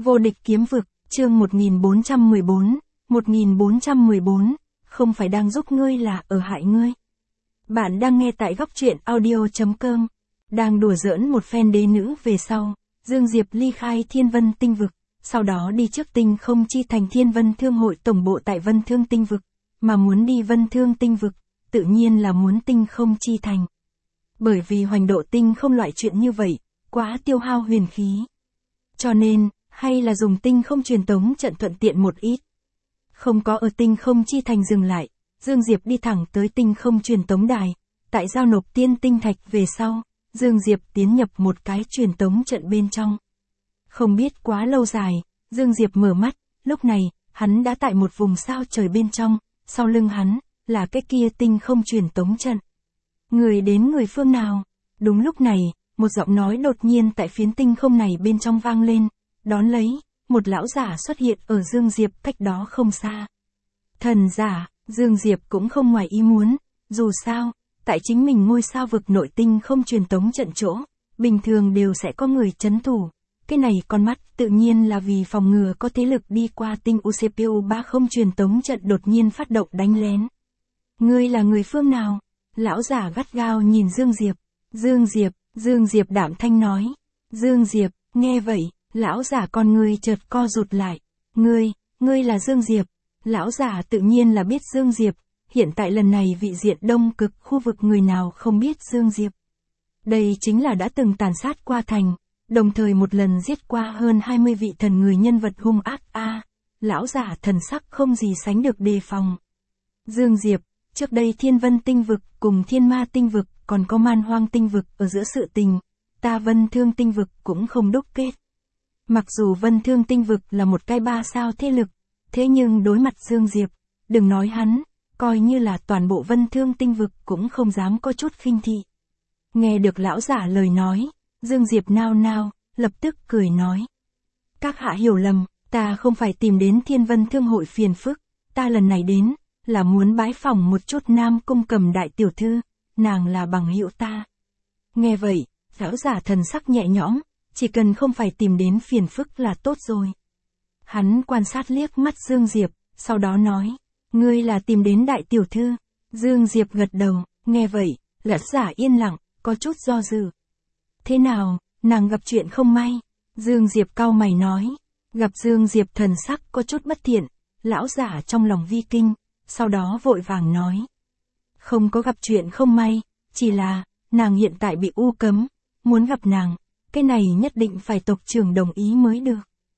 Vô địch kiếm vực, chương 1414, không phải đang giúp ngươi là ở hại ngươi. Bạn đang nghe tại góc truyện audio.com, đang đùa giỡn một phen đế nữ về sau, Dương Diệp ly khai Thiên Vân Tinh Vực, sau đó đi trước Tinh Không Chi Thành Thiên Vân Thương hội tổng bộ tại Vân Thương Tinh Vực, mà muốn đi Vân Thương Tinh Vực, tự nhiên là muốn Tinh Không Chi Thành. Bởi vì hoành độ tinh không loại chuyện như vậy, quá tiêu hao huyền khí. Cho nên, hay là dùng tinh không truyền tống trận thuận tiện một ít. Không có ở Tinh Không Chi Thành dừng lại, Dương Diệp đi thẳng tới tinh không truyền tống đài, tại giao nộp tiên tinh thạch về sau, Dương Diệp tiến nhập một cái truyền tống trận bên trong. Không biết quá lâu dài, Dương Diệp mở mắt, lúc này, hắn đã tại một vùng sao trời bên trong, sau lưng hắn, là cái kia tinh không truyền tống trận. Người đến người phương nào? Đúng lúc này, một giọng nói đột nhiên tại phiến tinh không này bên trong vang lên, đón lấy, một lão giả xuất hiện ở Dương Diệp cách đó không xa. Thần giả, Dương Diệp cũng không ngoài ý muốn, dù sao, tại chính mình ngôi sao vực nội tinh không truyền tống trận chỗ, bình thường đều sẽ có người trấn thủ. Cái này con mắt tự nhiên là vì phòng ngừa có thế lực đi qua tinh UCPU 30 truyền tống trận đột nhiên phát động đánh lén. Ngươi là người phương nào? Lão giả gắt gao nhìn Dương Diệp. Dương Diệp đạm thanh nói. Dương Diệp, nghe vậy, lão giả con ngươi chợt co rụt lại. Ngươi là Dương Diệp. Lão giả tự nhiên là biết Dương Diệp, hiện tại lần này vị diện đông cực khu vực người nào không biết Dương Diệp. Đây chính là đã từng tàn sát qua thành, đồng thời một lần giết qua hơn 20 vị thần người nhân vật hung ác lão giả thần sắc không gì sánh được đề phòng. Dương Diệp, trước đây Thiên Vân Tinh Vực cùng Thiên Ma Tinh Vực còn có Man Hoang Tinh Vực ở giữa sự tình, ta Vân Thương Tinh Vực cũng không đúc kết. Mặc dù Vân Thương Tinh Vực là một cái 3 sao thế lực, thế nhưng đối mặt Dương Diệp, đừng nói hắn, coi như là toàn bộ Vân Thương Tinh Vực cũng không dám có chút khinh thị. Nghe được lão giả lời nói, Dương Diệp nao nao, lập tức cười nói. Các hạ hiểu lầm, ta không phải tìm đến Thiên Vân Thương hội phiền phức, ta lần này đến, là muốn bái phỏng một chút Nam Cung Cầm đại tiểu thư, nàng là bằng hữu ta. Nghe vậy, lão giả thần sắc nhẹ nhõm, chỉ cần không phải tìm đến phiền phức là tốt rồi. Hắn quan sát liếc mắt Dương Diệp, sau đó nói, ngươi là tìm đến đại tiểu thư. Dương Diệp gật đầu, nghe vậy, lão giả yên lặng, có chút do dự. Thế nào, nàng gặp chuyện không may? Dương Diệp cau mày nói. Gặp Dương Diệp thần sắc có chút bất thiện, lão giả trong lòng vi kinh, sau đó vội vàng nói. Không có gặp chuyện không may, chỉ là, nàng hiện tại bị u cấm, muốn gặp nàng, cái này nhất định phải tộc trưởng đồng ý mới được.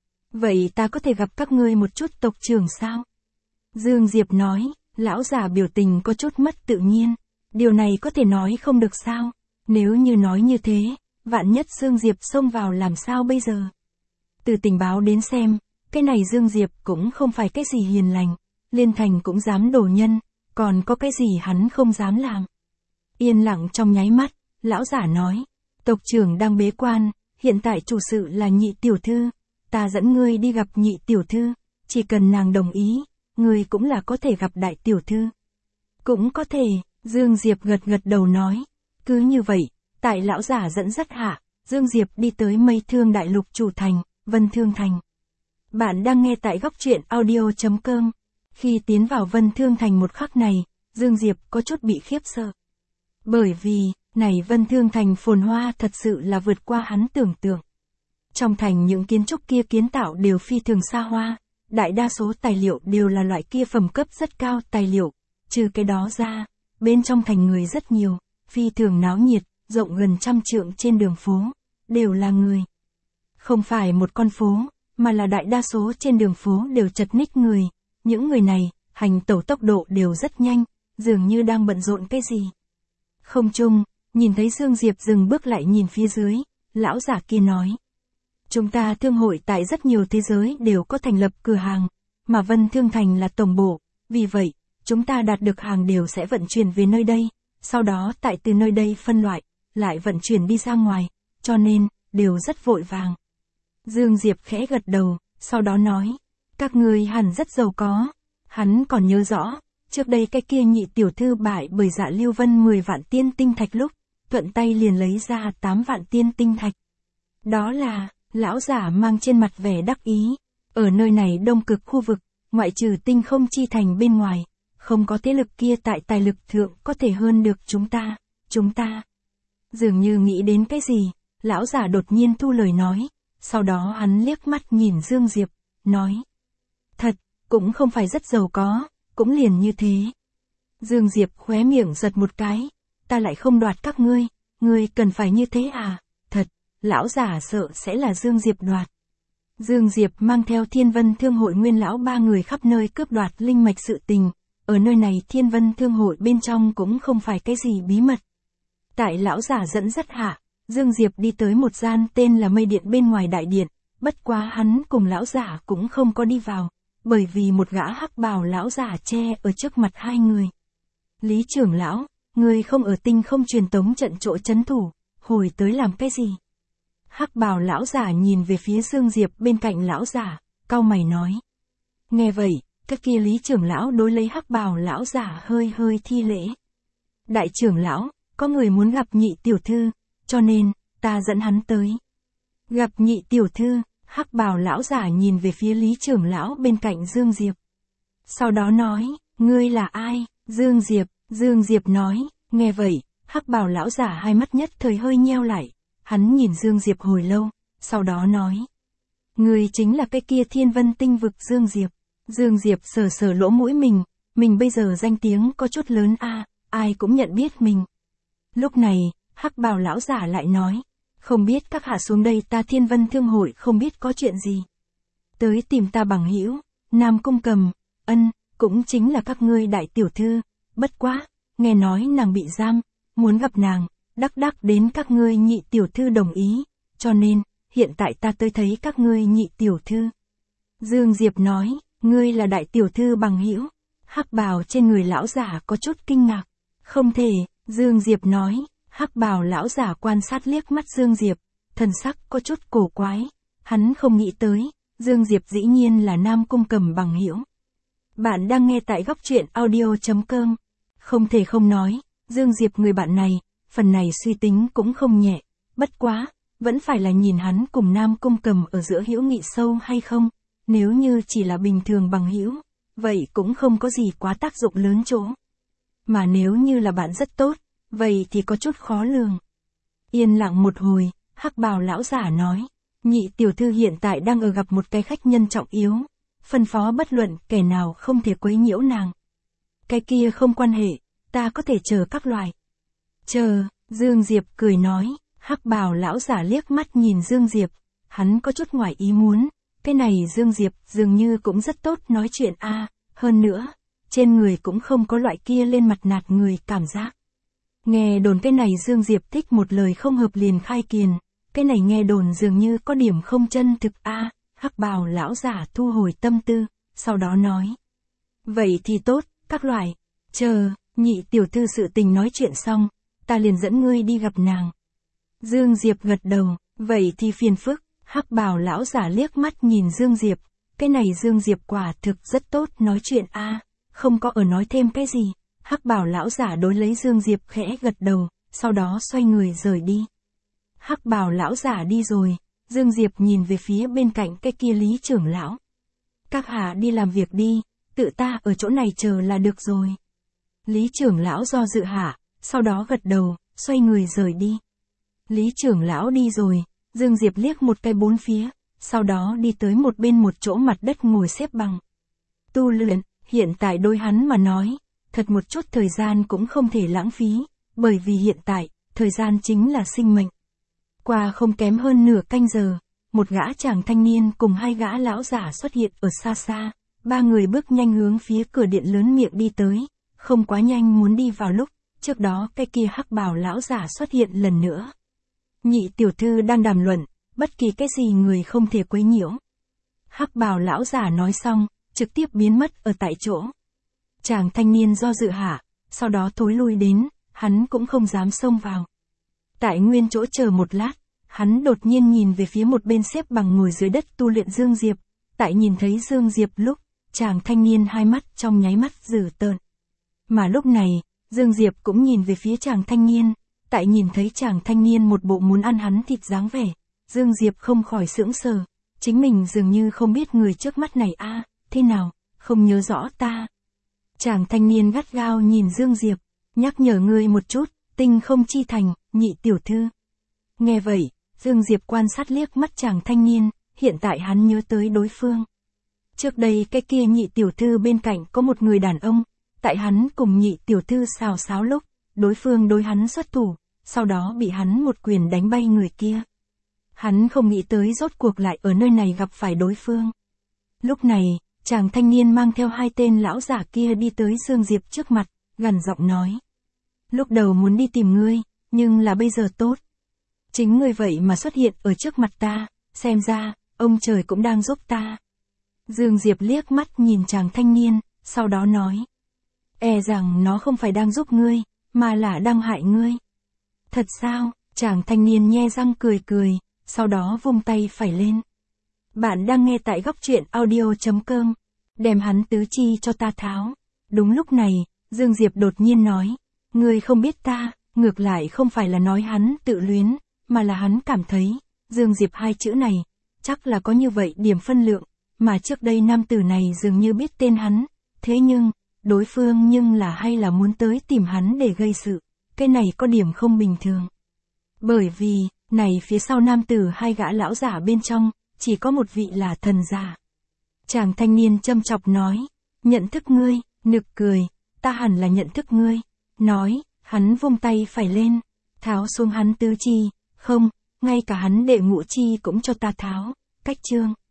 Vậy ta có thể gặp các ngươi một chút tộc trưởng sao? Dương Diệp nói, lão giả biểu tình có chút mất tự nhiên, điều này có thể nói không được sao, nếu như nói như thế, vạn nhất Dương Diệp xông vào làm sao bây giờ? Từ tình báo đến xem, cái này Dương Diệp cũng không phải cái gì hiền lành, liên thành cũng dám đổ nhân, còn có cái gì hắn không dám làm. Yên lặng trong nháy mắt, lão giả nói, tộc trưởng đang bế quan, hiện tại chủ sự là nhị tiểu thư, ta dẫn ngươi đi gặp nhị tiểu thư, chỉ cần nàng đồng ý, ngươi cũng là có thể gặp đại tiểu thư. Cũng có thể, Dương Diệp gật đầu nói, cứ như vậy, tại lão giả dẫn dắt hạ, Dương Diệp đi tới Mây Thương Đại Lục chủ thành, Vân Thương Thành. Bạn đang nghe tại góc truyện audio.com. Khi tiến vào Vân Thương Thành một khắc này, Dương Diệp có chút bị khiếp sợ. Bởi vì, này Vân Thương Thành phồn hoa thật sự là vượt qua hắn tưởng tượng. Trong thành những kiến trúc kia kiến tạo đều phi thường xa hoa, đại đa số tài liệu đều là loại kia phẩm cấp rất cao tài liệu, trừ cái đó ra, bên trong thành người rất nhiều, phi thường náo nhiệt, rộng gần 100 trượng trên đường phố, đều là người. Không phải một con phố, mà là đại đa số trên đường phố đều chật ních người. Những người này, hành tẩu tốc độ đều rất nhanh, dường như đang bận rộn cái gì. Không chung, nhìn thấy Dương Diệp dừng bước lại nhìn phía dưới, lão giả kia nói. Chúng ta thương hội tại rất nhiều thế giới đều có thành lập cửa hàng, mà Vân Thương Thành là tổng bộ, vì vậy, chúng ta đạt được hàng đều sẽ vận chuyển về nơi đây, sau đó tại từ nơi đây phân loại, lại vận chuyển đi ra ngoài, cho nên, đều rất vội vàng. Dương Diệp khẽ gật đầu, sau đó nói. Các ngươi hẳn rất giàu có. Hắn còn nhớ rõ, trước đây cái kia nhị tiểu thư bại bởi Dạ Lưu Vân 10 vạn tiên tinh thạch lúc, thuận tay liền lấy ra 8 vạn tiên tinh thạch. Đó là, Lão giả mang trên mặt vẻ đắc ý. Ở nơi này đông cực khu vực, ngoại trừ tinh không chi thành bên ngoài, không có thế lực kia tại tài lực thượng có thể hơn được chúng ta. Dường như nghĩ đến cái gì, lão giả đột nhiên thu lời nói, sau đó hắn liếc mắt nhìn Dương Diệp, nói. Thật, cũng không phải rất giàu có, cũng liền như thế. Dương Diệp khóe miệng giật một cái, ta lại không đoạt các ngươi cần phải như thế à, thật, lão giả sợ sẽ là Dương Diệp đoạt. Dương Diệp mang theo Thiên Vân Thương hội nguyên lão 3 người khắp nơi cướp đoạt linh mạch sự tình, ở nơi này Thiên Vân Thương hội bên trong cũng không phải cái gì bí mật. Tại lão giả dẫn dắt hạ, Dương Diệp đi tới một gian tên là Mây Điện bên ngoài đại điện, bất quá hắn cùng lão giả cũng không có đi vào, bởi vì một gã hắc bào lão giả che ở trước mặt hai người. Lý trưởng lão, người không ở tinh không truyền tống trận chỗ trấn thủ, hồi tới làm cái gì? Hắc bào lão giả nhìn về phía Dương Diệp bên cạnh lão giả, cau mày nói. Nghe vậy, cái kia Lý trưởng lão đối lấy hắc bào lão giả hơi thi lễ. Đại trưởng lão, có người muốn gặp nhị tiểu thư, cho nên, ta dẫn hắn tới. Gặp nhị tiểu thư, hắc bào lão giả nhìn về phía Lý trưởng lão bên cạnh Dương Diệp. Sau đó nói, ngươi là ai? Dương Diệp nói, nghe vậy, hắc bào lão giả hai mắt nhất thời hơi nheo lại. Hắn nhìn Dương Diệp hồi lâu, sau đó nói. Ngươi chính là cái kia Thiên Vân tinh vực Dương Diệp. Dương Diệp sờ lỗ mũi mình bây giờ danh tiếng có chút lớn ai cũng nhận biết mình. Lúc này, hắc bào lão giả lại nói. Không biết các hạ xuống đây ta Thiên Vân Thương hội không biết có chuyện gì. Tới tìm ta bằng hữu, Nam Cung Cầm, cũng chính là các ngươi đại tiểu thư, bất quá, nghe nói nàng bị giam, muốn gặp nàng. Đắc đến các ngươi nhị tiểu thư đồng ý, cho nên, hiện tại ta tới thấy các ngươi nhị tiểu thư. Dương Diệp nói, ngươi là đại tiểu thư bằng hữu. Hắc bào trên người lão giả có chút kinh ngạc. Không thể, Dương Diệp nói, hắc bào lão giả quan sát liếc mắt Dương Diệp, thần sắc có chút cổ quái. Hắn không nghĩ tới, Dương Diệp dĩ nhiên là Nam Cung Cầm bằng hữu. Bạn đang nghe tại góc truyện audio.com. Không thể không nói, Dương Diệp người bạn này, phần này suy tính cũng không nhẹ, bất quá, vẫn phải là nhìn hắn cùng Nam Cung Cầm ở giữa hữu nghị sâu hay không, nếu như chỉ là bình thường bằng hữu, vậy cũng không có gì quá tác dụng lớn chỗ. Mà nếu như là bạn rất tốt, vậy thì có chút khó lường. Yên lặng một hồi, hắc bào lão giả nói, nhị tiểu thư hiện tại đang ở gặp một cái khách nhân trọng yếu, phân phó bất luận kẻ nào không thể quấy nhiễu nàng. Cái kia không quan hệ, ta có thể chờ các loại. Chờ, Dương Diệp cười nói, hắc bào lão giả liếc mắt nhìn Dương Diệp, hắn có chút ngoài ý muốn, cái này Dương Diệp dường như cũng rất tốt nói chuyện hơn nữa, trên người cũng không có loại kia lên mặt nạt người cảm giác. Nghe đồn cái này Dương Diệp thích một lời không hợp liền khai kiền, cái này nghe đồn dường như có điểm không chân thực hắc bào lão giả thu hồi tâm tư, sau đó nói. Vậy thì tốt, các loại, chờ, nhị tiểu thư sự tình nói chuyện xong. Ta liền dẫn ngươi đi gặp nàng. Dương Diệp gật đầu, vậy thì phiền phức, hắc bào lão giả liếc mắt nhìn Dương Diệp, cái này Dương Diệp quả thực rất tốt nói chuyện không có ở nói thêm cái gì, hắc bào lão giả đối lấy Dương Diệp khẽ gật đầu, sau đó xoay người rời đi. Hắc bào lão giả đi rồi, Dương Diệp nhìn về phía bên cạnh cái kia Lý trưởng lão. Các hạ đi làm việc đi, tự ta ở chỗ này chờ là được rồi. Lý trưởng lão do dự hạ. Sau đó gật đầu, xoay người rời đi. Lý trưởng lão đi rồi, Dương Diệp liếc một cái bốn phía, sau đó đi tới một bên một chỗ mặt đất ngồi xếp bằng. Tu luyện, hiện tại đối hắn mà nói, thật một chút thời gian cũng không thể lãng phí, bởi vì hiện tại, thời gian chính là sinh mệnh. Qua không kém hơn nửa canh giờ, một gã chàng thanh niên cùng hai gã lão giả xuất hiện ở xa xa, ba người bước nhanh hướng phía cửa điện lớn miệng đi tới, không quá nhanh muốn đi vào lúc. Trước đó cái kia hắc bào lão giả xuất hiện lần nữa. Nhị tiểu thư đang đàm luận, bất kỳ cái gì người không thể quấy nhiễu. Hắc bào lão giả nói xong, trực tiếp biến mất ở tại chỗ. Chàng thanh niên do dự hạ, sau đó thối lui đến, hắn cũng không dám xông vào. Tại nguyên chỗ chờ một lát, hắn đột nhiên nhìn về phía một bên xếp bằng ngồi dưới đất tu luyện Dương Diệp. Tại nhìn thấy Dương Diệp lúc, chàng thanh niên hai mắt trong nháy mắt dữ tợn. Mà lúc này, Dương Diệp cũng nhìn về phía chàng thanh niên, tại nhìn thấy chàng thanh niên một bộ muốn ăn hắn thịt dáng vẻ, Dương Diệp không khỏi sững sờ, chính mình dường như không biết người trước mắt này thế nào, không nhớ rõ ta. Chàng thanh niên gắt gao nhìn Dương Diệp, nhắc nhở ngươi một chút, tinh không chi thành, nhị tiểu thư. Nghe vậy, Dương Diệp quan sát liếc mắt chàng thanh niên, hiện tại hắn nhớ tới đối phương. Trước đây cái kia nhị tiểu thư bên cạnh có một người đàn ông, tại hắn cùng nhị tiểu thư xào xáo lúc, đối phương đối hắn xuất thủ, sau đó bị hắn một quyền đánh bay người kia. Hắn không nghĩ tới rốt cuộc lại ở nơi này gặp phải đối phương. Lúc này, chàng thanh niên mang theo hai tên lão giả kia đi tới Dương Diệp trước mặt, gằn giọng nói. Lúc đầu muốn đi tìm ngươi, nhưng là bây giờ tốt. Chính ngươi vậy mà xuất hiện ở trước mặt ta, xem ra, ông trời cũng đang giúp ta. Dương Diệp liếc mắt nhìn chàng thanh niên, sau đó nói. E rằng nó không phải đang giúp ngươi, mà là đang hại ngươi. Thật sao? Chàng thanh niên nhe răng cười cười, sau đó vung tay phải lên. Bạn đang nghe tại góc truyện audio.com. Đem hắn tứ chi cho ta tháo. Đúng lúc này, Dương Diệp đột nhiên nói. Ngươi không biết ta, ngược lại không phải là nói hắn tự luyến, mà là hắn cảm thấy, Dương Diệp hai chữ này, chắc là có như vậy điểm phân lượng, mà trước đây nam tử này dường như biết tên hắn, thế nhưng, đối phương nhưng là hay là muốn tới tìm hắn để gây sự, cái này có điểm không bình thường. Bởi vì, này phía sau nam tử hai gã lão giả bên trong, chỉ có một vị là thần giả. Chàng thanh niên châm chọc nói, nhận thức ngươi, nực cười, ta hẳn là nhận thức ngươi. Nói, hắn vung tay phải lên, tháo xuống hắn tứ chi, không, ngay cả hắn đệ ngũ chi cũng cho ta tháo, cách chương.